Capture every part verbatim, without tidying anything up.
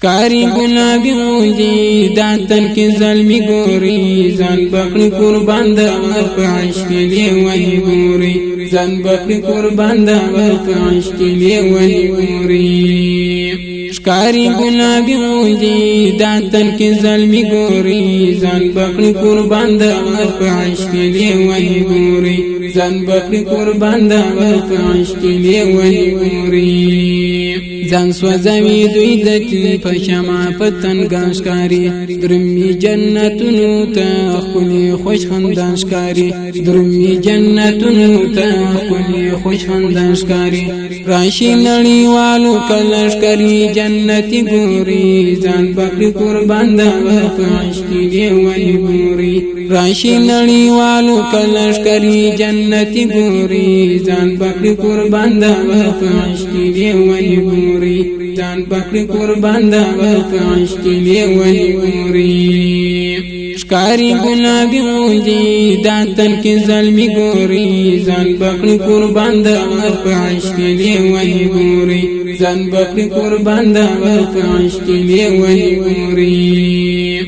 شکاری گلابی غوندی داتن کی ظلمی گوری زن بکری قربان دا په عشق لیونی گوری زن بکری قربان دا په عشق لیونی گوری شکاری گلابی غوندی داتن کی ظلمی گوری زن بکری قربان دا په عشق لیونی گوری زن بکری قربان دا په عشق لیونی گوری زن سوزوی دوی دتل پشما پتن گاشکاری درمی جنتونو تا خلی خوش خنداشکاری درمی جنتونو تا خلی خوش خنداشکاری راشی نړی والو کلشکری جنتی ګوري ځان بکری قربان دا په عشق لیونی ګوري راشی نړی والو کلشکری جنتی ګوري ځان بکری قربان دا په عشق لیونی ګوري ځان بکری قربان دا په عشق لیونی ګوري شکاری گلابی غوندی داتن کی ظلمی گوری زن بکری قربان دا په عشق لیونی گوری زن بکری قربان دا په عشق لیونی گوری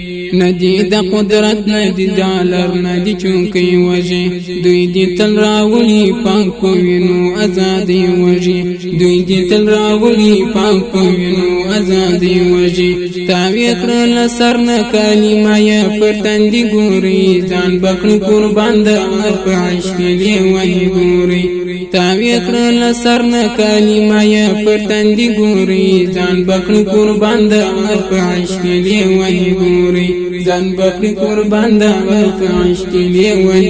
ندی دا قدرت ندی دالر ندی چونکی وجی دوی دی تل راولی پاکو وینو ازادی وجی دوی دی تل راولی پاکو وینو ازادی وجی تاوی کرل سرن کلمه یا پرتندی گوری زان بکری قربان دا په عشق لیونی گوری تاوی کرل سرن کلمه یا پرتندی گوری زان بکری قربان دا په عشق لیونی گوری زن بکری قربان دا په عشق لیونی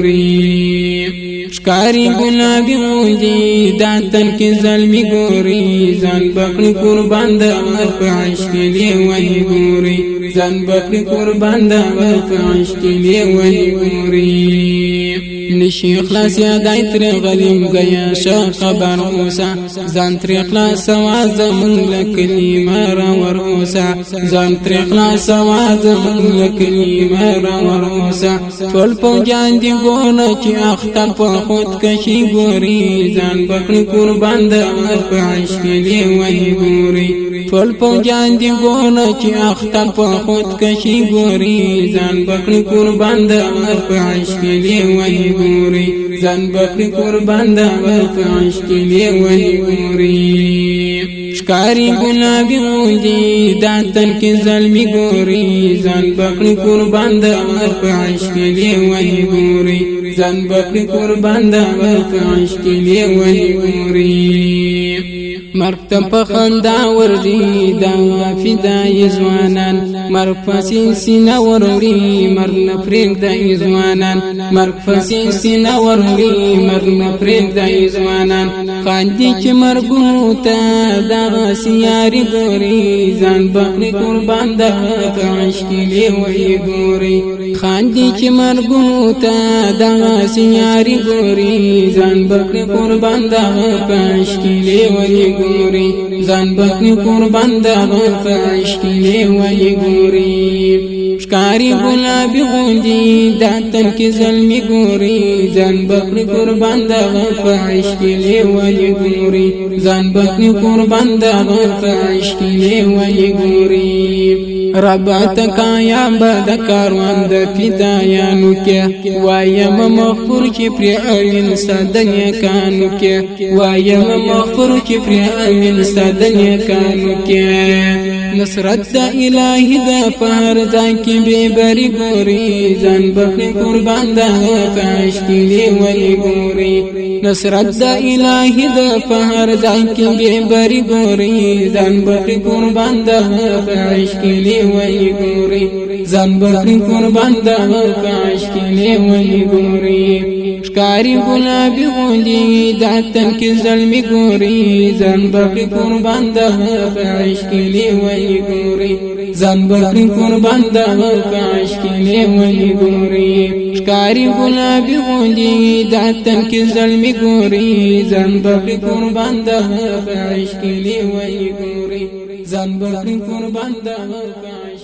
گوری شکاری گلابی غوندی داتن کی ظلمی گوری زن بکری قربان دا په عشق لیونی گوری زن بکری قربان دا په عشق لیونی گوری نشی اخلاص یادای تر غلیم گیا شا خبر اوسا زان تر اخلاص واز من لکلی مارا ور اوسا زان تر اخلاص واز من لکلی مارا ور اوسا ټول په جان دی ګونه چې اختر په خود کشي ګوري زان بکری قربان دا په عشق لیونی ګوري ټول په جان دی ګونه چې اختر په خود کشي ګوري زان بکری قربان دا په عشق لیونی گوری زن بکری قربان دا په عشق لیونی گوری شکاری گلابی غوندی داتن کی ظلمی گوری زن بکری قربان دا په عشق لیونی گوری زن بکری قربان دا په عشق لیونی گوری مرگ تا پخندا وردی دا فدای زوانان مرگ پسین سینا وروری مرگ نپریگ دا زوانان مرگ پسین سینا وروری مرگ نپریگ دا زوانان خاندی چه مرگونو تا دا سیاری گوری زن بکری قربان دا په عشق لیونی گوری خاندی چه مرگونو تا دا سیاری گوری زن بکری قربان دا په عشق لیونی گوری زن بکری قربان دا په عشق لیونی گوری شکاری گلابی غوندی داتن کی ظلمی گوری زن بکری قربان دا په عشق لیونی گوری زن بکری قربان دا په عشق لیونی گوری ربات کایا بد کاروان د فدایانو کې وایم مغفور چې پر امین سدنه کانو کې وایم مغفور چې پر امین سدنه کانو کې نصرت د الہی د پهر ځای کې به بری ګوري ځان بکری قربان د په عشق لیونی ګوري نصرت د الہی د پهر ځای کې به بری ګوري ځان بکری قربان د په عشق لیونی ګوري ځان بکری قربان د په عشق لیونی ګوري شکاری گلابی غوندی داتن کی ظلمی گوری زن بکری قربان دا په عشق لیونی گوری زن بکری قربان دا په عشق لیونی گوری شکاری گلابی غوندی داتن کی ظلمی گوری زن بکری قربان دا په عشق لیونی گوری زن بکری قربان دا په